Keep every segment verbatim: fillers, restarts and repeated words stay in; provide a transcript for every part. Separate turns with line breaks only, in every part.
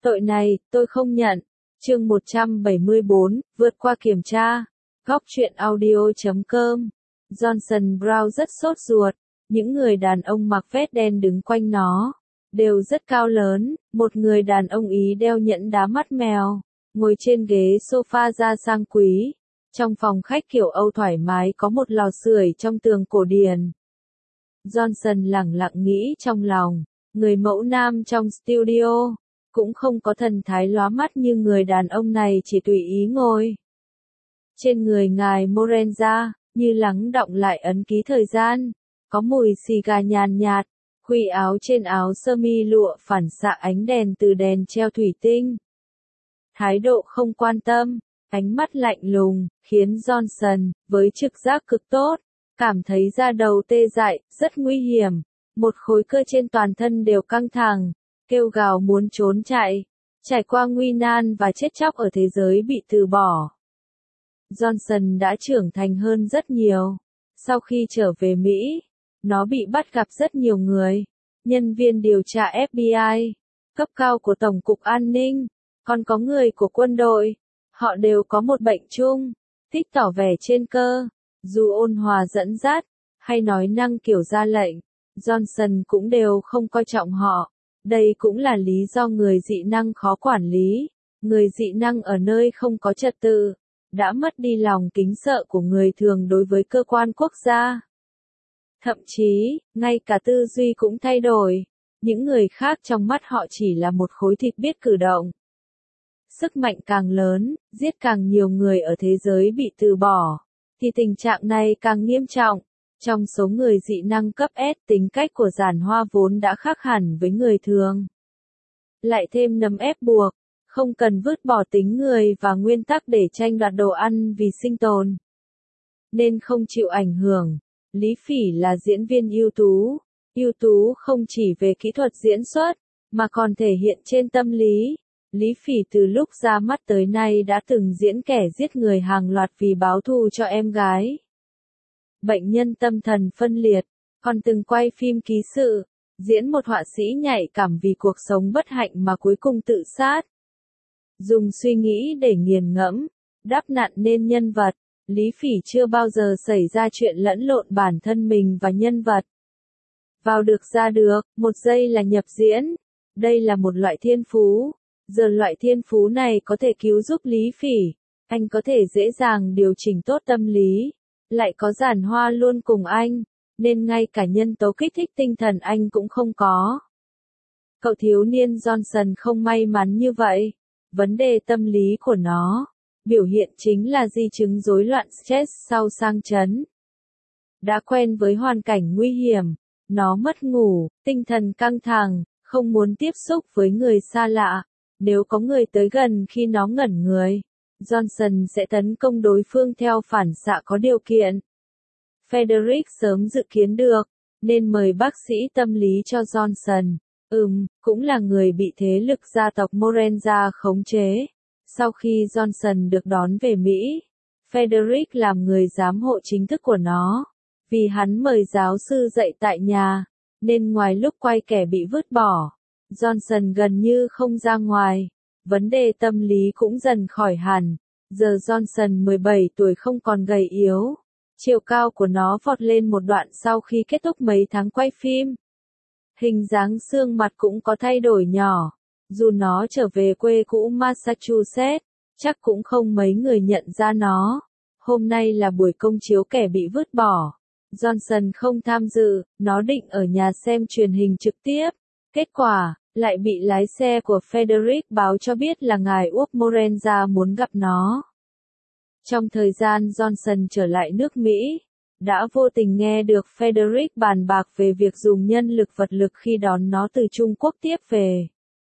Tội này, tôi không nhận. Chương một trăm bảy mươi bốn, vượt qua kiểm tra. Góc truyện audio chấm com. Johnson Brown rất sốt ruột. Những người đàn ông mặc vest đen đứng quanh nó. Đều rất cao lớn. Một người đàn ông Ý đeo nhẫn đá mắt mèo. Ngồi trên ghế sofa da sang quý. Trong phòng khách kiểu Âu thoải mái có một lò sưởi trong tường cổ điển. Johnson lẳng lặng nghĩ trong lòng. Người mẫu nam trong studio. Cũng không có thần thái lóa mắt như người đàn ông này chỉ tùy ý ngồi. Trên người ngài Morenza, như lắng đọng lại ấn ký thời gian, có mùi xì gà nhàn nhạt, khuy áo trên áo sơ mi lụa phản xạ ánh đèn từ đèn treo thủy tinh. Thái độ không quan tâm, ánh mắt lạnh lùng, khiến Johnson, với trực giác cực tốt, cảm thấy da đầu tê dại, rất nguy hiểm, một khối cơ trên toàn thân đều căng thẳng. Kêu gào muốn trốn chạy, trải qua nguy nan và chết chóc ở thế giới bị từ bỏ. Johnson đã trưởng thành hơn rất nhiều. Sau khi trở về Mỹ, nó bị bắt gặp rất nhiều người, nhân viên điều tra F B I, cấp cao của Tổng cục An ninh, còn có người của quân đội. Họ đều có một bệnh chung, thích tỏ vẻ trên cơ, dù ôn hòa dẫn dắt, hay nói năng kiểu ra lệnh. Johnson cũng đều không coi trọng họ. Đây cũng là lý do người dị năng khó quản lý, người dị năng ở nơi không có trật tự, đã mất đi lòng kính sợ của người thường đối với cơ quan quốc gia. Thậm chí, ngay cả tư duy cũng thay đổi, những người khác trong mắt họ chỉ là một khối thịt biết cử động. Sức mạnh càng lớn, giết càng nhiều người ở thế giới bị từ bỏ, thì tình trạng này càng nghiêm trọng. Trong số người dị năng cấp S, tính cách của giản hoa vốn đã khác hẳn với người thường. Lại thêm nấm ép buộc, không cần vứt bỏ tính người và nguyên tắc để tranh đoạt đồ ăn vì sinh tồn. Nên không chịu ảnh hưởng. Lý Phỉ là diễn viên ưu tú. Ưu tú không chỉ về kỹ thuật diễn xuất, mà còn thể hiện trên tâm lý. Lý Phỉ từ lúc ra mắt tới nay đã từng diễn kẻ giết người hàng loạt vì báo thù cho em gái. Bệnh nhân tâm thần phân liệt, còn từng quay phim ký sự, diễn một họa sĩ nhạy cảm vì cuộc sống bất hạnh mà cuối cùng tự sát. Dùng suy nghĩ để nghiền ngẫm, đắp nặn nên nhân vật, Lý Phỉ chưa bao giờ xảy ra chuyện lẫn lộn bản thân mình và nhân vật. Vào được ra được, một giây là nhập diễn. Đây là một loại thiên phú. Giờ loại thiên phú này có thể cứu giúp Lý Phỉ. Anh có thể dễ dàng điều chỉnh tốt tâm lý. Lại có giản hoa luôn cùng anh, nên ngay cả nhân tố kích thích tinh thần anh cũng không có. Cậu thiếu niên Johnson không may mắn như vậy. Vấn đề tâm lý của nó, biểu hiện chính là di chứng rối loạn stress sau sang chấn. Đã quen với hoàn cảnh nguy hiểm, nó mất ngủ, tinh thần căng thẳng, không muốn tiếp xúc với người xa lạ. Nếu có người tới gần khi nó ngẩn người, Johnson sẽ tấn công đối phương theo phản xạ có điều kiện. Frederick sớm dự kiến được, nên mời bác sĩ tâm lý cho Johnson. Ừm, cũng là người bị thế lực gia tộc Morenza khống chế. Sau khi Johnson được đón về Mỹ, Frederick làm người giám hộ chính thức của nó. Vì hắn mời giáo sư dạy tại nhà, nên ngoài lúc quay kẻ bị vứt bỏ, Johnson gần như không ra ngoài. Vấn đề tâm lý cũng dần khỏi hẳn. Giờ Johnson mười bảy tuổi không còn gầy yếu. Chiều cao của nó vọt lên một đoạn sau khi kết thúc mấy tháng quay phim. Hình dáng xương mặt cũng có thay đổi nhỏ. Dù nó trở về quê cũ Massachusetts, chắc cũng không mấy người nhận ra nó. Hôm nay là buổi công chiếu kẻ bị vứt bỏ. Johnson không tham dự, nó định ở nhà xem truyền hình trực tiếp. Kết quả, lại bị lái xe của Frederick báo cho biết là ngài Úc Morenza muốn gặp nó. Trong thời gian Johnson trở lại nước Mỹ, đã vô tình nghe được Frederick bàn bạc về việc dùng nhân lực vật lực khi đón nó từ Trung Quốc tiếp về.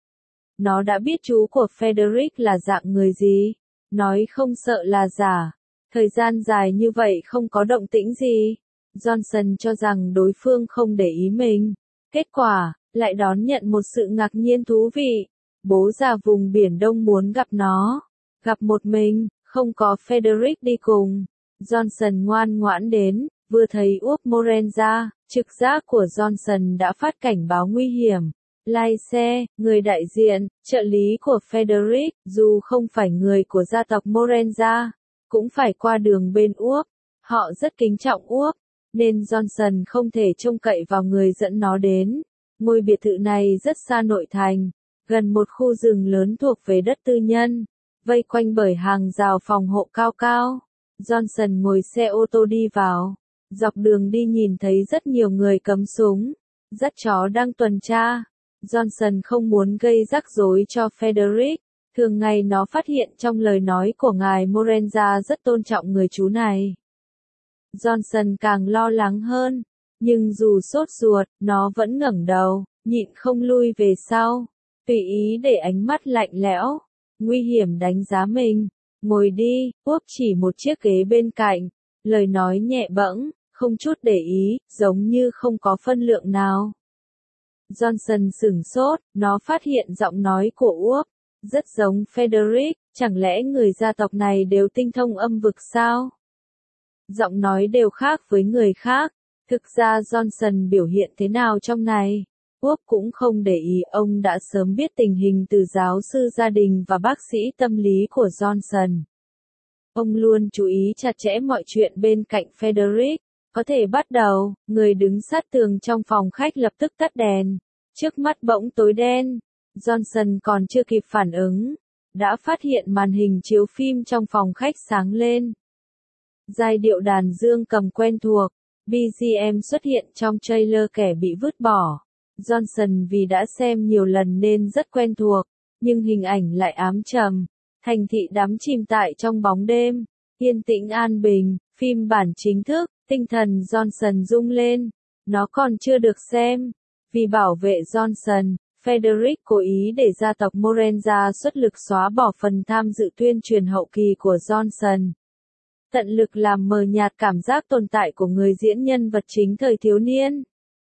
Nó đã biết chú của Frederick là dạng người gì, nói không sợ là giả. Thời gian dài như vậy không có động tĩnh gì. Johnson cho rằng đối phương không để ý mình. Kết quả, lại đón nhận một sự ngạc nhiên thú vị. Bố già vùng Biển Đông muốn gặp nó. Gặp một mình, không có Frederick đi cùng. Johnson ngoan ngoãn đến, vừa thấy Úc Morenza, trực giác của Johnson đã phát cảnh báo nguy hiểm. Lai xe, người đại diện, trợ lý của Frederick, dù không phải người của gia tộc Morenza, cũng phải qua đường bên Úc. Họ rất kính trọng Úc, nên Johnson không thể trông cậy vào người dẫn nó đến. Ngôi biệt thự này rất xa nội thành, gần một khu rừng lớn thuộc về đất tư nhân, vây quanh bởi hàng rào phòng hộ cao cao. Johnson ngồi xe ô tô đi vào. Dọc đường đi nhìn thấy rất nhiều người cắm súng, dắt chó đang tuần tra. Johnson không muốn gây rắc rối cho Frederick. Thường ngày nó phát hiện trong lời nói của ngài Morenza rất tôn trọng người chú này. Johnson càng lo lắng hơn, nhưng dù sốt ruột, nó vẫn ngẩng đầu, nhịn không lui về sau, tùy ý để ánh mắt lạnh lẽo, nguy hiểm đánh giá mình. Ngồi đi, Úc chỉ một chiếc ghế bên cạnh, lời nói nhẹ bẫng, không chút để ý, giống như không có phân lượng nào. Johnson sửng sốt, nó phát hiện giọng nói của Úc rất giống Frederick, chẳng lẽ người gia tộc này đều tinh thông âm vực sao? Giọng nói đều khác với người khác. Thực ra Johnson biểu hiện thế nào trong này, Úc cũng không để ý, ông đã sớm biết tình hình từ giáo sư gia đình và bác sĩ tâm lý của Johnson. Ông luôn chú ý chặt chẽ mọi chuyện bên cạnh Frederick. Có thể bắt đầu, người đứng sát tường trong phòng khách lập tức tắt đèn. Trước mắt bỗng tối đen. Johnson còn chưa kịp phản ứng, đã phát hiện màn hình chiếu phim trong phòng khách sáng lên. Giai điệu đàn dương cầm quen thuộc, bê giê em xuất hiện trong trailer Kẻ bị vứt bỏ. Johnson vì đã xem nhiều lần nên rất quen thuộc, nhưng hình ảnh lại ám trầm. Thành thị đắm chìm tại trong bóng đêm, yên tĩnh an bình, phim bản chính thức, tinh thần Johnson rung lên. Nó còn chưa được xem. Vì bảo vệ Johnson, Frederick cố ý để gia tộc Morenza xuất lực xóa bỏ phần tham dự tuyên truyền hậu kỳ của Johnson. Tận lực làm mờ nhạt cảm giác tồn tại của người diễn nhân vật chính thời thiếu niên.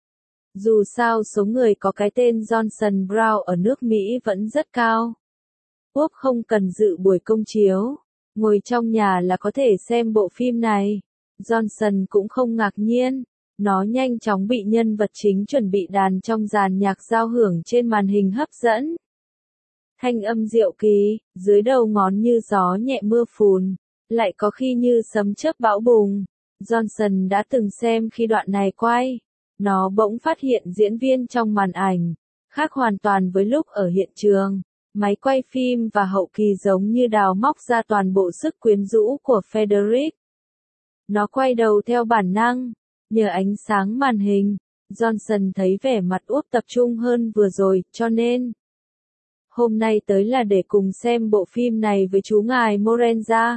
Dù sao số người có cái tên Johnson Brown ở nước Mỹ vẫn rất cao. Úc không cần dự buổi công chiếu, ngồi trong nhà là có thể xem bộ phim này. Johnson cũng không ngạc nhiên, nó nhanh chóng bị nhân vật chính chuẩn bị đàn trong dàn nhạc giao hưởng trên màn hình hấp dẫn. Thanh âm diệu kỳ, dưới đầu ngón như gió nhẹ mưa phùn, lại có khi như sấm chớp bão bùng. Johnson đã từng xem khi đoạn này quay. Nó bỗng phát hiện diễn viên trong màn ảnh, khác hoàn toàn với lúc ở hiện trường. Máy quay phim và hậu kỳ giống như đào móc ra toàn bộ sức quyến rũ của Frederick. Nó quay đầu theo bản năng, nhờ ánh sáng màn hình, Johnson thấy vẻ mặt Úc tập trung hơn vừa rồi, cho nên hôm nay tới là để cùng xem bộ phim này với chú ngài Morenza.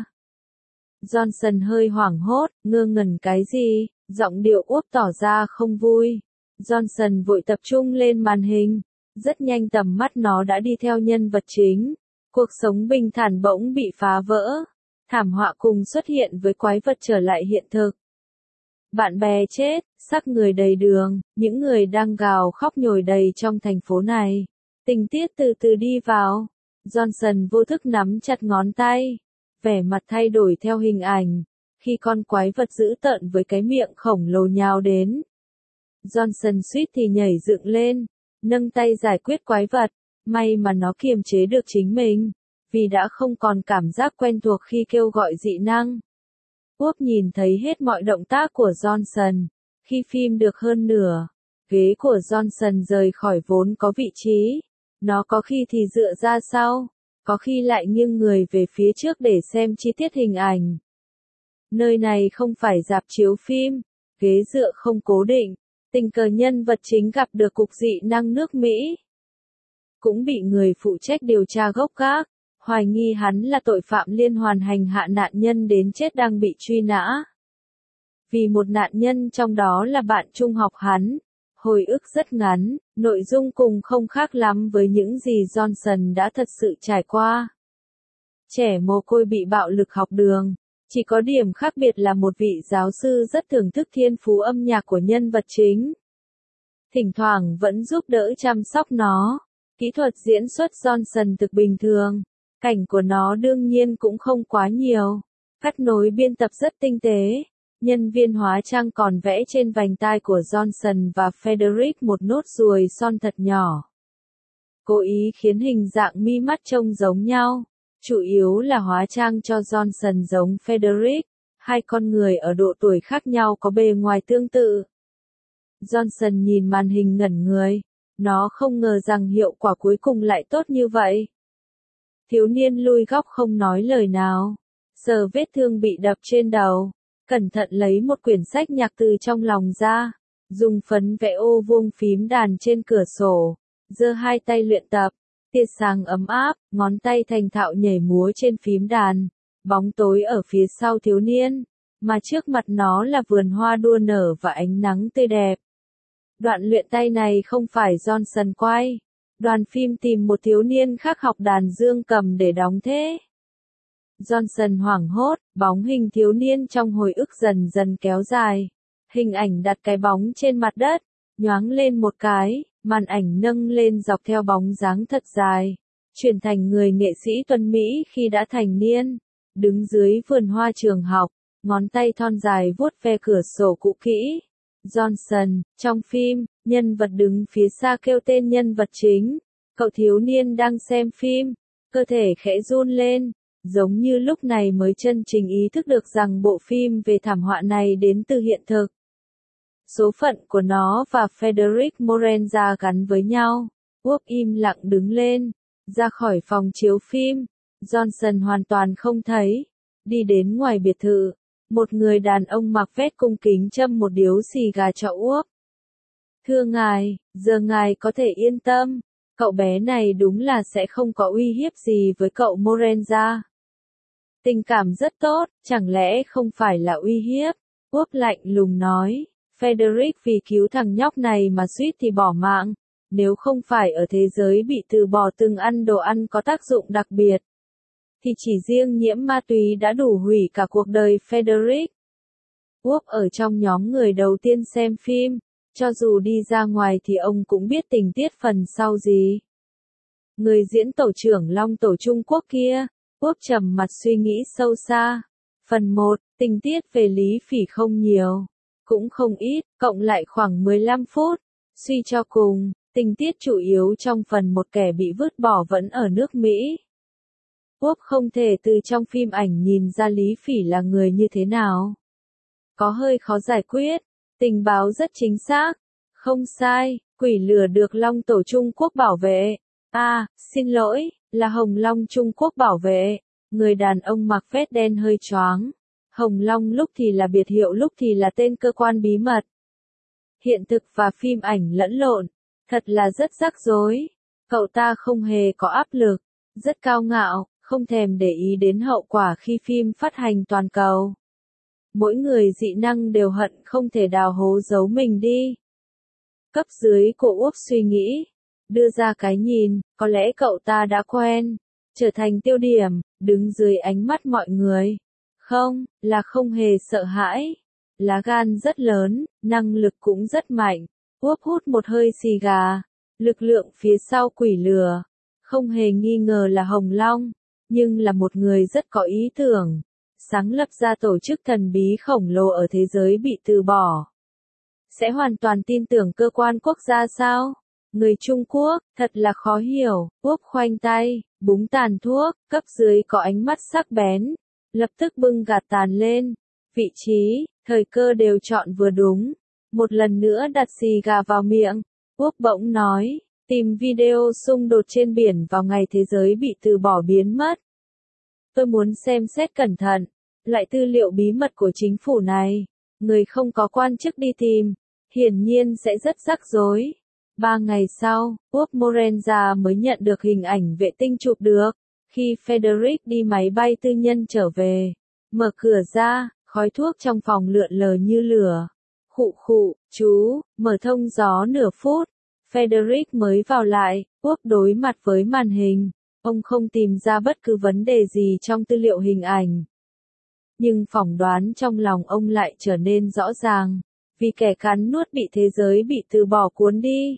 Johnson hơi hoảng hốt, ngơ ngẩn cái gì, giọng điệu Úc tỏ ra không vui. Johnson vội tập trung lên màn hình, rất nhanh tầm mắt nó đã đi theo nhân vật chính. Cuộc sống bình thản bỗng bị phá vỡ, thảm họa cùng xuất hiện với quái vật trở lại hiện thực. Bạn bè chết, xác người đầy đường, những người đang gào khóc nhồi đầy trong thành phố này. Tình tiết từ từ đi vào. Johnson vô thức nắm chặt ngón tay. Vẻ mặt thay đổi theo hình ảnh. Khi con quái vật dữ tợn với cái miệng khổng lồ nhào đến. Johnson suýt thì nhảy dựng lên, nâng tay giải quyết quái vật. May mà nó kiềm chế được chính mình, vì đã không còn cảm giác quen thuộc khi kêu gọi dị năng. Úc nhìn thấy hết mọi động tác của Johnson. Khi phim được hơn nửa, ghế của Johnson rời khỏi vốn có vị trí. Nó có khi thì dựa ra sau, có khi lại nghiêng người về phía trước để xem chi tiết hình ảnh. Nơi này không phải rạp chiếu phim, ghế dựa không cố định. Tình cờ nhân vật chính gặp được cục dị năng nước Mỹ. Cũng bị người phụ trách điều tra gốc gác, hoài nghi hắn là tội phạm liên hoàn hành hạ nạn nhân đến chết đang bị truy nã. Vì một nạn nhân trong đó là bạn trung học hắn. Hồi ức rất ngắn, nội dung cùng không khác lắm với những gì Johnson đã thật sự trải qua. Trẻ mồ côi bị bạo lực học đường. Chỉ có điểm khác biệt là một vị giáo sư rất thưởng thức thiên phú âm nhạc của nhân vật chính. Thỉnh thoảng vẫn giúp đỡ chăm sóc nó. Kỹ thuật diễn xuất Johnson thực bình thường. Cảnh của nó đương nhiên cũng không quá nhiều. Cắt nối biên tập rất tinh tế. Nhân viên hóa trang còn vẽ trên vành tai của Johnson và Frederick một nốt ruồi son thật nhỏ. cố ý khiến hình dạng mi mắt trông giống nhau, chủ yếu là hóa trang cho Johnson giống Frederick, hai con người ở độ tuổi khác nhau có bề ngoài tương tự. Johnson nhìn màn hình ngẩn người, nó không ngờ rằng hiệu quả cuối cùng lại tốt như vậy. Thiếu niên lui góc không nói lời nào, sờ vết thương bị đập trên đầu, cẩn thận lấy một quyển sách nhạc từ trong lòng ra, dùng phấn vẽ ô vuông phím đàn trên cửa sổ, giơ hai tay luyện tập, tia sáng ấm áp, ngón tay thành thạo nhảy múa trên phím đàn, bóng tối ở phía sau thiếu niên, mà trước mặt nó là vườn hoa đua nở và ánh nắng tươi đẹp. Đoạn luyện tay này không phải Johnson quay, đoàn phim tìm một thiếu niên khác học đàn dương cầm để đóng thế. Johnson hoảng hốt, bóng hình thiếu niên trong hồi ức dần dần kéo dài. Hình ảnh đặt cái bóng trên mặt đất, nhoáng lên một cái, màn ảnh nâng lên dọc theo bóng dáng thật dài, chuyển thành người nghệ sĩ tuấn Mỹ khi đã thành niên, đứng dưới vườn hoa trường học, ngón tay thon dài vuốt ve cửa sổ cũ kỹ. Johnson, trong phim, nhân vật đứng phía xa kêu tên nhân vật chính, cậu thiếu niên đang xem phim, cơ thể khẽ run lên, giống như lúc này mới chân chính ý thức được rằng bộ phim về thảm họa này đến từ hiện thực. Số phận của nó và Frederick Morenza gắn với nhau. Úc im lặng đứng lên, ra khỏi phòng chiếu phim. Johnson hoàn toàn không thấy. Đi đến ngoài biệt thự, một người đàn ông mặc vest cung kính châm một điếu xì gà cho Úc. Thưa ngài, giờ ngài có thể yên tâm, cậu bé này đúng là sẽ không có uy hiếp gì với cậu Morenza. Tình cảm rất tốt, chẳng lẽ không phải là uy hiếp? Úc lạnh lùng nói. Frederick vì cứu thằng nhóc này mà suýt thì bỏ mạng, nếu không phải ở thế giới bị từ bỏ từng ăn đồ ăn có tác dụng đặc biệt, thì chỉ riêng nhiễm ma túy đã đủ hủy cả cuộc đời Frederick. Úc ở trong nhóm người đầu tiên xem phim, cho dù đi ra ngoài thì ông cũng biết tình tiết phần sau gì. Người diễn tổ trưởng Long tổ Trung Quốc kia, Úc trầm mặt suy nghĩ sâu xa. Phần một, tình tiết về Lý Phỉ không nhiều, cũng không ít, cộng lại khoảng mười lăm phút. Suy cho cùng, tình tiết chủ yếu trong phần một kẻ bị vứt bỏ vẫn ở nước Mỹ. Úc không thể từ trong phim ảnh nhìn ra Lý Phỉ là người như thế nào. Có hơi khó giải quyết, tình báo rất chính xác. Không sai, quỷ lừa được Long tổ Trung Quốc bảo vệ. À, xin lỗi, là Hồng Long Trung Quốc bảo vệ. Người đàn ông mặc vest đen hơi choáng. Hồng Long lúc thì là biệt hiệu lúc thì là tên cơ quan bí mật. Hiện thực và phim ảnh lẫn lộn, thật là rất rắc rối. Cậu ta không hề có áp lực, rất cao ngạo, không thèm để ý đến hậu quả khi phim phát hành toàn cầu. Mỗi người dị năng đều hận không thể đào hố giấu mình đi. Cấp dưới của Úc suy nghĩ, đưa ra cái nhìn, có lẽ cậu ta đã quen, trở thành tiêu điểm, đứng dưới ánh mắt mọi người. Không, là không hề sợ hãi. Lá gan rất lớn, năng lực cũng rất mạnh. Úc hút một hơi xì gà. Lực lượng phía sau quỷ lừa, không hề nghi ngờ là Hồng Long, nhưng là một người rất có ý tưởng. Sáng lập ra tổ chức thần bí khổng lồ ở thế giới bị từ bỏ. Sẽ hoàn toàn tin tưởng cơ quan quốc gia sao? Người Trung Quốc, thật là khó hiểu. Úc khoanh tay, búng tàn thuốc, cấp dưới có ánh mắt sắc bén. Lập tức bưng gạt tàn lên. Vị trí, thời cơ đều chọn vừa đúng. Một lần nữa đặt xì gà vào miệng. Úc bỗng nói, tìm video xung đột trên biển vào ngày thế giới bị từ bỏ biến mất. Tôi muốn xem xét cẩn thận, loại tư liệu bí mật của chính phủ này. Người không có quan chức đi tìm, hiển nhiên sẽ rất rắc rối. Ba ngày sau, Úc Morenza mới nhận được hình ảnh vệ tinh chụp được. Khi Frederick đi máy bay tư nhân trở về, mở cửa ra, khói thuốc trong phòng lượn lờ như lửa. Khụ khụ, chú, mở thông gió nửa phút. Frederick mới vào lại, Úc đối mặt với màn hình. Ông không tìm ra bất cứ vấn đề gì trong tư liệu hình ảnh. Nhưng phỏng đoán trong lòng ông lại trở nên rõ ràng. Vì kẻ cắn nuốt bị thế giới bị từ bỏ cuốn đi.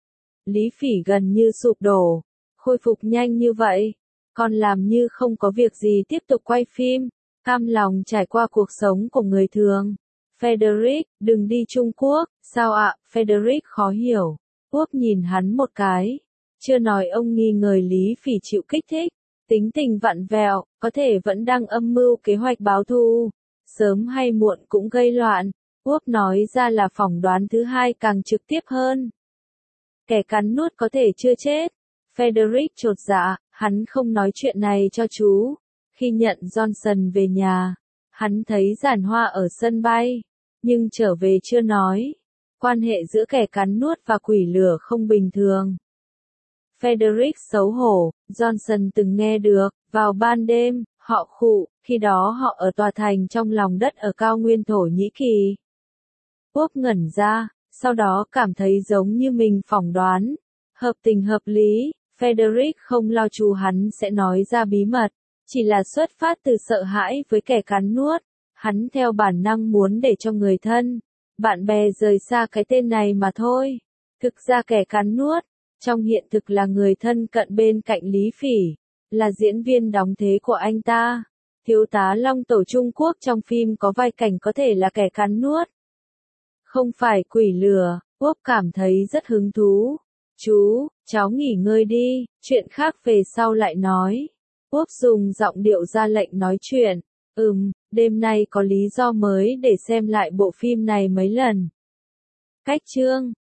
Lý Phỉ gần như sụp đổ. Khôi phục nhanh như vậy. Còn làm như không có việc gì tiếp tục quay phim. Cam lòng trải qua cuộc sống của người thường. Frederick, đừng đi Trung Quốc. Sao ạ? Frederick khó hiểu. Úc nhìn hắn một cái. Chưa nói ông nghi ngờ Lý Phỉ chịu kích thích, tính tình vặn vẹo, có thể vẫn đang âm mưu kế hoạch báo thù, sớm hay muộn cũng gây loạn. Úp nói ra là phỏng đoán thứ hai càng trực tiếp hơn. Kẻ cắn nuốt có thể chưa chết. Frederick chột dạ, hắn không nói chuyện này cho chú. Khi nhận Johnson về nhà, hắn thấy giàn hoa ở sân bay, nhưng trở về chưa nói. Quan hệ giữa kẻ cắn nuốt và quỷ lửa không bình thường. Frederick xấu hổ, Johnson từng nghe được, vào ban đêm, họ khụ, khi đó họ ở tòa thành trong lòng đất ở cao nguyên Thổ Nhĩ Kỳ. Úp ngẩn ra, sau đó cảm thấy giống như mình phỏng đoán. Hợp tình hợp lý, Frederick không lo chú hắn sẽ nói ra bí mật, chỉ là xuất phát từ sợ hãi với kẻ cắn nuốt. Hắn theo bản năng muốn để cho người thân, bạn bè rời xa cái tên này mà thôi. Thực ra kẻ cắn nuốt, trong hiện thực là người thân cận bên cạnh Lý Phỉ, là diễn viên đóng thế của anh ta. Thiếu tá Long Tổ Trung Quốc trong phim có vài cảnh có thể là kẻ cắn nuốt. Không phải quỷ lừa, Úp cảm thấy rất hứng thú. Chú, cháu nghỉ ngơi đi, chuyện khác về sau lại nói. Úp dùng giọng điệu ra lệnh nói chuyện. Ừm, đêm nay có lý do mới để xem lại bộ phim này mấy lần. Cách chương